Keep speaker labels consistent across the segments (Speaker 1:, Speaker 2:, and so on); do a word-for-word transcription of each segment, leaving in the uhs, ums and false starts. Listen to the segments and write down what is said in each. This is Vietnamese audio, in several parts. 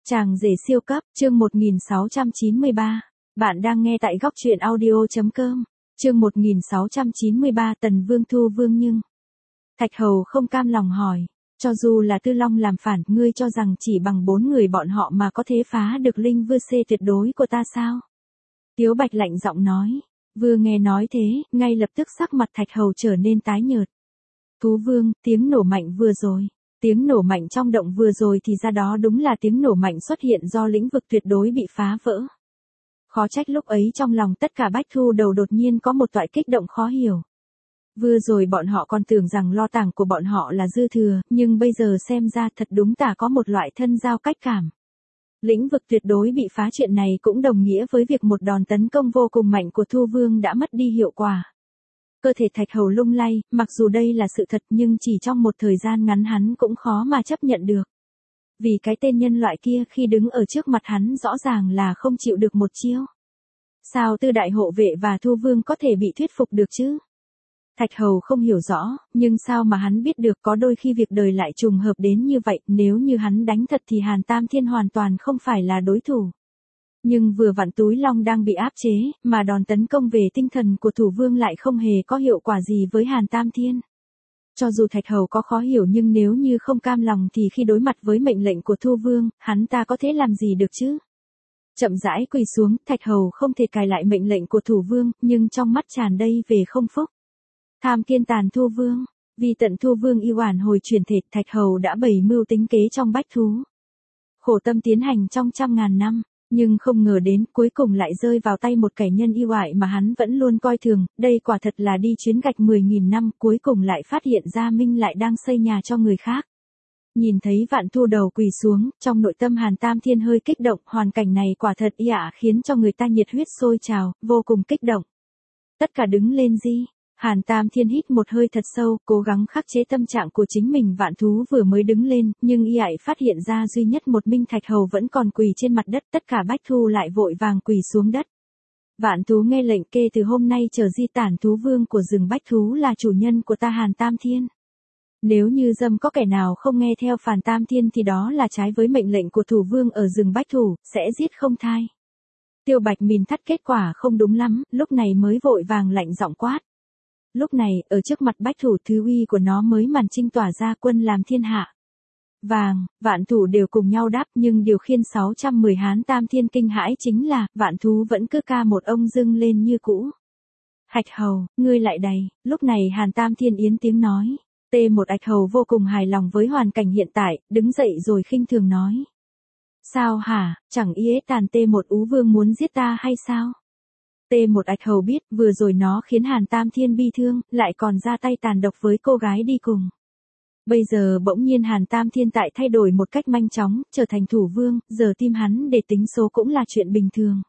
Speaker 1: Chàng rể siêu cấp, chương một nghìn sáu trăm chín mươi ba. Bạn đang nghe tại góc truyện audio.com. Chương một nghìn sáu trăm chín mươi ba Tần Vương Thu Vương nhưng. Thạch Hầu không cam lòng hỏi. Cho dù là Tư Long làm phản, ngươi cho rằng chỉ bằng bốn người bọn họ mà có thể phá được linh vương C tuyệt đối của ta sao? Tiếu Bạch lạnh giọng nói. Vừa nghe nói thế, ngay lập tức sắc mặt Thạch Hầu trở nên tái nhợt. Thú Vương, tiếng nổ mạnh vừa rồi. Tiếng nổ mạnh trong động vừa rồi thì ra đó đúng là tiếng nổ mạnh xuất hiện do lĩnh vực tuyệt đối bị phá vỡ. Khó trách lúc ấy trong lòng tất cả Bách Thu Đầu đột nhiên có một toại kích động khó hiểu. Vừa rồi bọn họ còn tưởng rằng lo tàng của bọn họ là dư thừa, nhưng bây giờ xem ra thật đúng tả có một loại thân giao cách cảm. Lĩnh vực tuyệt đối bị phá, chuyện này cũng đồng nghĩa với việc một đòn tấn công vô cùng mạnh của Thu Vương đã mất đi hiệu quả. Cơ thể Thạch Hầu lung lay, mặc dù đây là sự thật nhưng chỉ trong một thời gian ngắn hắn cũng khó mà chấp nhận được. Vì cái tên nhân loại kia khi đứng ở trước mặt hắn rõ ràng là không chịu được một chiêu. Sao Tư Đại Hộ Vệ và Thu Vương có thể bị thuyết phục được chứ? Thạch Hầu không hiểu rõ, nhưng sao mà hắn biết được, có đôi khi việc đời lại trùng hợp đến như vậy, nếu như hắn đánh thật thì Hàn Tam Thiên hoàn toàn không phải là đối thủ. Nhưng vừa vặn túi long đang bị áp chế, mà đòn tấn công về tinh thần của Thủ Vương lại không hề có hiệu quả gì với Hàn Tam Thiên. Cho dù Thạch Hầu có khó hiểu nhưng nếu như không cam lòng thì khi đối mặt với mệnh lệnh của Thu Vương, hắn ta có thể làm gì được chứ? Chậm rãi quỳ xuống, Thạch Hầu không thể cài lại mệnh lệnh của Thủ Vương, nhưng trong mắt tràn đầy về không phúc. Tham kiên tàn Thu Vương, vì tận Thu Vương yêu oản hồi truyền thể, Thạch Hầu đã bày mưu tính kế trong bách thú. Khổ tâm tiến hành trong trăm ngàn năm. Nhưng không ngờ đến cuối cùng lại rơi vào tay một kẻ nhân yêu ải mà hắn vẫn luôn coi thường, đây quả thật là đi chuyến gạch mười nghìn năm, cuối cùng lại phát hiện ra Minh lại đang xây nhà cho người khác. Nhìn thấy Vạn Thu Đầu quỳ xuống, trong nội tâm Hàn Tam Thiên hơi kích động, hoàn cảnh này quả thật y ả khiến cho người ta nhiệt huyết sôi trào, vô cùng kích động. Tất cả đứng lên di. Hàn Tam Thiên hít một hơi thật sâu, cố gắng khắc chế tâm trạng của chính mình. Vạn Thú vừa mới đứng lên, nhưng y ải phát hiện ra duy nhất một Minh Thạch Hầu vẫn còn quỳ trên mặt đất, tất cả Bách Thu lại vội vàng quỳ xuống đất. Vạn Thú nghe lệnh kê từ hôm nay trở di tản Thú Vương của rừng Bách Thú là chủ nhân của ta Hàn Tam Thiên. Nếu như dâm có kẻ nào không nghe theo Phàn Tam Thiên thì đó là trái với mệnh lệnh của Thủ Vương ở rừng Bách Thủ, sẽ giết không thai. Tiêu Bạch mìn thắt kết quả không đúng lắm, lúc này mới vội vàng lạnh giọng quát. Lúc này, ở trước mặt Bách Thủ, thứ uy của nó mới màn trinh tỏa ra, quân làm thiên hạ. Vàng, Vạn Thủ đều cùng nhau đáp, nhưng điều khiên sáu trăm mười Hán Tam Thiên kinh hãi chính là, Vạn Thú vẫn cứ ca một ông dưng lên như cũ. Hạch Hầu, ngươi lại đầy. Lúc này Hàn Tam Thiên yến tiếng nói. T một Ạch Hầu vô cùng hài lòng với hoàn cảnh hiện tại, đứng dậy rồi khinh thường nói. Sao hả, chẳng yế tàn T một Ú Vương muốn giết ta hay sao? T một Ạch Hầu biết, vừa rồi nó khiến Hàn Tam Thiên bi thương, lại còn ra tay tàn độc với cô gái đi cùng. Bây giờ bỗng nhiên Hàn Tam Thiên tại thay đổi một cách nhanh chóng, trở thành thủ vương, giờ tim hắn để tính số cũng là chuyện bình thường.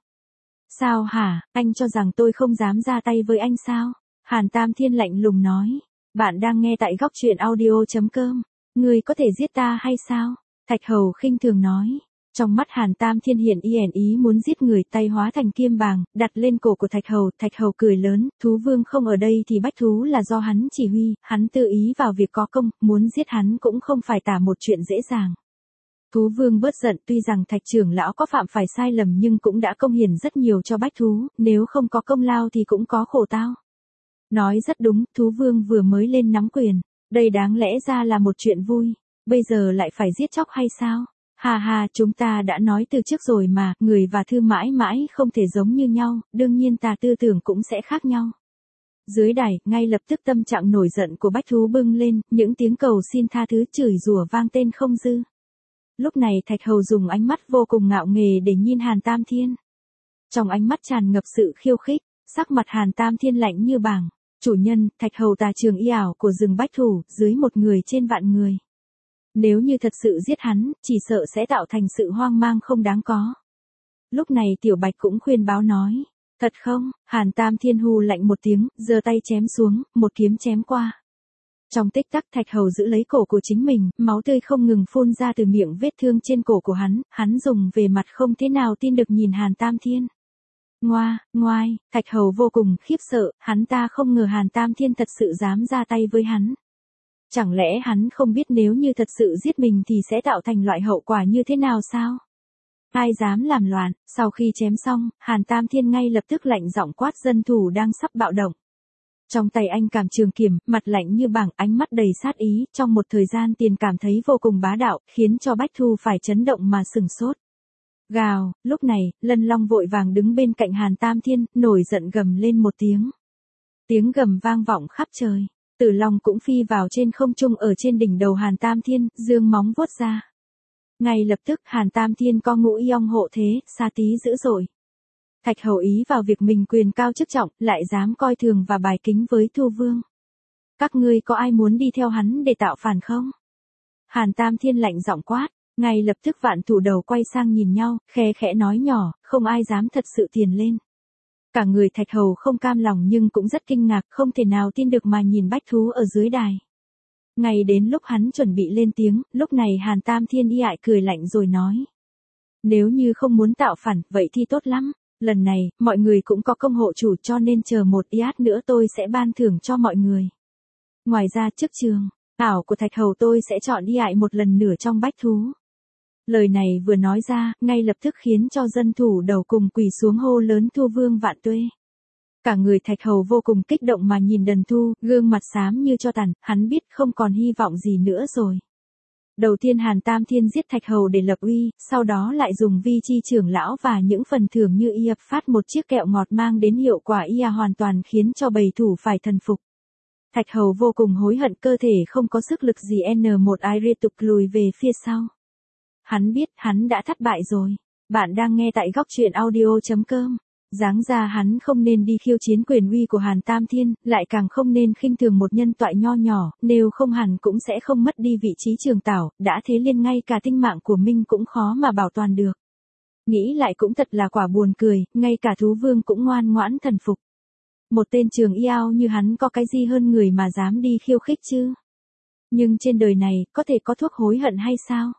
Speaker 1: Sao hả, anh cho rằng tôi không dám ra tay với anh sao? Hàn Tam Thiên lạnh lùng nói. Bạn đang nghe tại góc truyện audio.com. Ngươi có thể giết ta hay sao? Thạch Hầu khinh thường nói. Trong mắt Hàn Tam Thiên hiện y ẻn ý muốn giết người, tay hóa thành kim bàng, đặt lên cổ của Thạch Hầu. Thạch Hầu cười lớn, Thú Vương không ở đây thì Bách Thú là do hắn chỉ huy, hắn tự ý vào việc có công, muốn giết hắn cũng không phải tả một chuyện dễ dàng. Thú Vương bớt giận, tuy rằng Thạch trưởng lão có phạm phải sai lầm nhưng cũng đã công hiển rất nhiều cho Bách Thú, nếu không có công lao thì cũng có khổ tao. Nói rất đúng, Thú Vương vừa mới lên nắm quyền, đây đáng lẽ ra là một chuyện vui, bây giờ lại phải giết chóc hay sao? Hà hà, chúng ta đã nói từ trước rồi mà, người và thư mãi mãi không thể giống như nhau, đương nhiên ta tư tưởng cũng sẽ khác nhau. Dưới đài, ngay lập tức tâm trạng nổi giận của Bách Thú bưng lên, những tiếng cầu xin tha thứ chửi rủa vang tên không dư. Lúc này Thạch Hầu dùng ánh mắt vô cùng ngạo nghề để nhìn Hàn Tam Thiên. Trong ánh mắt tràn ngập sự khiêu khích, sắc mặt Hàn Tam Thiên lạnh như bàng. Chủ nhân, Thạch Hầu tà trường y ảo của rừng Bách Thủ, dưới một người trên vạn người. Nếu như thật sự giết hắn, chỉ sợ sẽ tạo thành sự hoang mang không đáng có. Lúc này Tiểu Bạch cũng khuyên báo nói. Thật không? Hàn Tam Thiên hù lạnh một tiếng, giơ tay chém xuống, một kiếm chém qua. Trong tích tắc Thạch Hầu giữ lấy cổ của chính mình, máu tươi không ngừng phun ra từ miệng vết thương trên cổ của hắn, hắn dùng về mặt không thế nào tin được nhìn Hàn Tam Thiên. Ngoa, ngoai, Thạch Hầu vô cùng khiếp sợ, hắn ta không ngờ Hàn Tam Thiên thật sự dám ra tay với hắn. Chẳng lẽ hắn không biết nếu như thật sự giết mình thì sẽ tạo thành loại hậu quả như thế nào sao? Ai dám làm loạn, sau khi chém xong, Hàn Tam Thiên ngay lập tức lạnh giọng quát dân thủ đang sắp bạo động. Trong tay anh cầm trường kiếm, mặt lạnh như băng, ánh mắt đầy sát ý, trong một thời gian tiền cảm thấy vô cùng bá đạo, khiến cho Bách Thu phải chấn động mà sừng sốt. Gào, lúc này, Lân Long vội vàng đứng bên cạnh Hàn Tam Thiên, nổi giận gầm lên một tiếng. Tiếng gầm vang vọng khắp trời, Tử Long cũng phi vào trên không trung ở trên đỉnh đầu Hàn Tam Thiên, giương móng vuốt ra. Ngay lập tức Hàn Tam Thiên co ngũ yong hộ thế, xa tí dữ dội. Thạch Hầu ý vào việc mình quyền cao chức trọng, lại dám coi thường và bài kính với Thu Vương. Các ngươi có ai muốn đi theo hắn để tạo phản không? Hàn Tam Thiên lạnh giọng quát, ngay lập tức vạn thủ đầu quay sang nhìn nhau, khe khẽ nói nhỏ, không ai dám thật sự tiền lên. Cả người Thạch Hầu không cam lòng nhưng cũng rất kinh ngạc, không thể nào tin được mà nhìn Bách Thú ở dưới đài. Ngay đến lúc hắn chuẩn bị lên tiếng, lúc này Hàn Tam Thiên y ại cười lạnh rồi nói. Nếu như không muốn tạo phản, vậy thì tốt lắm. Lần này, mọi người cũng có công hộ chủ cho nên chờ một yát nữa tôi sẽ ban thưởng cho mọi người. Ngoài ra trước trường, ảo của Thạch Hầu tôi sẽ chọn y ại một lần nữa trong Bách Thú. Lời này vừa nói ra, ngay lập tức khiến cho dân thủ đầu cùng quỳ xuống hô lớn Thu Vương vạn tuế. Cả người Thạch Hầu vô cùng kích động mà nhìn Đần Thu, gương mặt xám như tro tàn, hắn biết không còn hy vọng gì nữa rồi. Đầu tiên Hàn Tam Thiên giết Thạch Hầu để lập uy, sau đó lại dùng vi chi trưởng lão và những phần thưởng như y phát một chiếc kẹo ngọt mang đến hiệu quả y hoàn toàn khiến cho bầy thủ phải thần phục. Thạch Hầu vô cùng hối hận, cơ thể không có sức lực gì N một ai liên tục lùi về phía sau. Hắn biết hắn đã thất bại rồi. Bạn đang nghe tại góc truyện audio chấm com. Giáng ra hắn không nên đi khiêu chiến quyền uy của Hàn Tam Thiên, lại càng không nên khinh thường một nhân toại nho nhỏ, nếu không hẳn cũng sẽ không mất đi vị trí trường tảo, đã thế liên ngay cả tinh mạng của Minh cũng khó mà bảo toàn được. Nghĩ lại cũng thật là quả buồn cười, ngay cả Thú Vương cũng ngoan ngoãn thần phục. Một tên trường yao như hắn có cái gì hơn người mà dám đi khiêu khích chứ? Nhưng trên đời này, có thể có thuốc hối hận hay sao?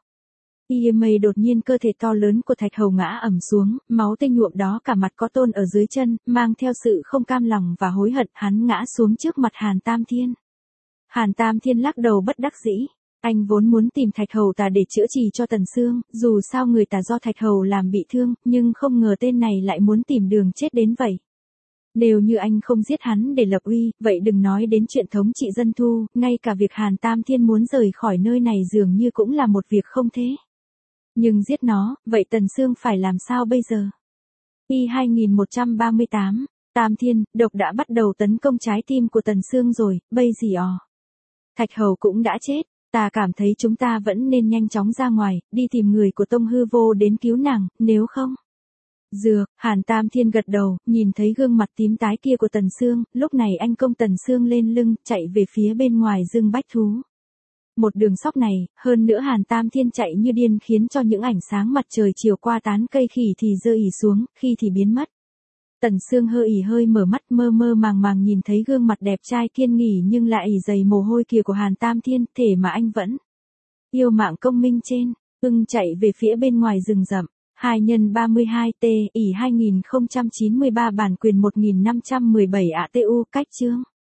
Speaker 1: Y mây đột nhiên cơ thể to lớn của Thạch Hầu ngã ẩm xuống, máu tươi nhuộm đó cả mặt có tôn ở dưới chân, mang theo sự không cam lòng và hối hận, hắn ngã xuống trước mặt Hàn Tam Thiên. Hàn Tam Thiên lắc đầu bất đắc dĩ, anh vốn muốn tìm Thạch Hầu ta để chữa trị cho Tần Sương, dù sao người ta do Thạch Hầu làm bị thương, nhưng không ngờ tên này lại muốn tìm đường chết đến vậy. Nếu như anh không giết hắn để lập uy, vậy đừng nói đến chuyện thống trị dân thu, ngay cả việc Hàn Tam Thiên muốn rời khỏi nơi này dường như cũng là một việc không thế. Nhưng giết nó, vậy Tần Sương phải làm sao bây giờ? Y hai một ba tám, Tam Thiên, độc đã bắt đầu tấn công trái tim của Tần Sương rồi, bây gì ò. Thạch Hầu cũng đã chết, ta cảm thấy chúng ta vẫn nên nhanh chóng ra ngoài, đi tìm người của Tông Hư Vô đến cứu nàng, nếu không. Dược, Hàn Tam Thiên gật đầu, nhìn thấy gương mặt tím tái kia của Tần Sương, lúc này anh công Tần Sương lên lưng, chạy về phía bên ngoài rừng Bách Thú. Một đường sóc này, hơn nữa Hàn Tam Thiên chạy như điên khiến cho những ảnh sáng mặt trời chiều qua tán cây khi thì rơi ỉ xuống, khi thì biến mất. Tần Sương hơi ỉ hơi mở mắt mơ mơ màng màng nhìn thấy gương mặt đẹp trai kiên nghỉ nhưng lại ỉ dày mồ hôi kia của Hàn Tam Thiên, thể mà anh vẫn yêu mạng công minh trên, ưng chạy về phía bên ngoài rừng rậm. hai nhân ba mươi hai T, ỉ hai nghìn không trăm chín mươi ba bản quyền một nghìn năm trăm mười bảy ạ tê u, cách chương.